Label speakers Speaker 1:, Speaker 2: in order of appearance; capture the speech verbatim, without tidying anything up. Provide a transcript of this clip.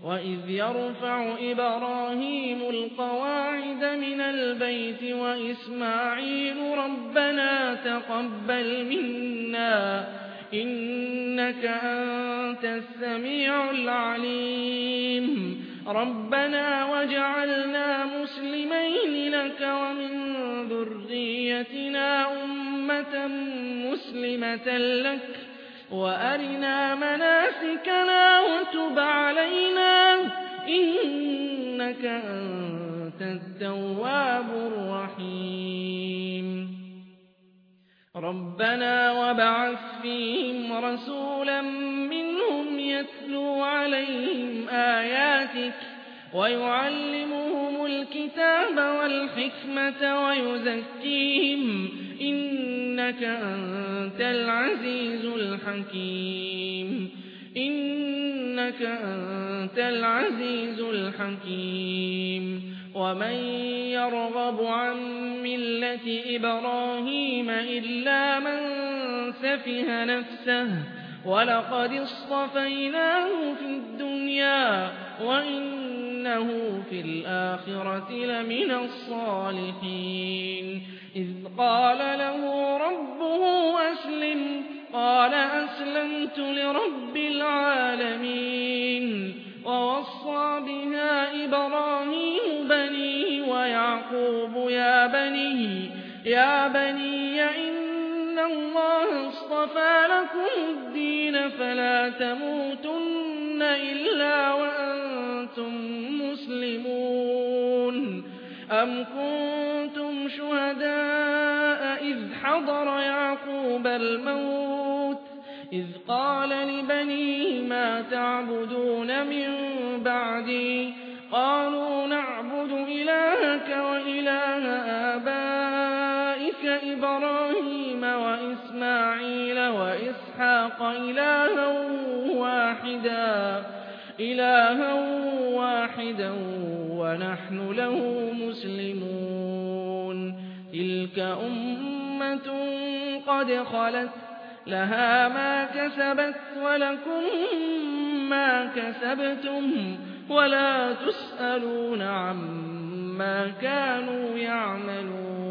Speaker 1: وإذ يرفع إبراهيم القواعد من البيت وإسماعيل ربنا تقبل منا إنك أنت السميع العليم ربنا واجعلنا مسلمين لك ومن ذريتنا أمة مسلمة لك وأرنا مناسكنا وتب علينا إنك أنت التواب الرحيم ربنا وابعث فيهم رسولا منهم يتلو عليهم آياتك ويعلمهم الكتاب والحكمة ويزكيهم إنك أنت العزيز الحكيم إنك أنت العزيز الحكيم ومن يرغب عن ملة إبراهيم إلا من سفه نفسه ولقد اصطفيناه في الدنيا وإنه في الآخرة لمن الصالحين إذ قال له ربه أسلم قال أسلمت لرب العالمين ووصى بها إبراهيم بنيه ويعقوب يا بني يا بني إن الله اصطفى لكم الدين فلا تموتن إلا وأنتم مسلمون أم كنتم شهداء إذ حضر يعقوب الموت إذ قال لبنيه ما تعبدون من بعدي قالوا نعبد إلهك وإله آبائك إبراهيم وإسماعيل وإسحاق إلها واحدا إلها واحدا ونحن له مسلمون تلك أمة قد خلت لها ما كسبت ولكم ما كسبتم ولا تسألون عما كانوا يعملون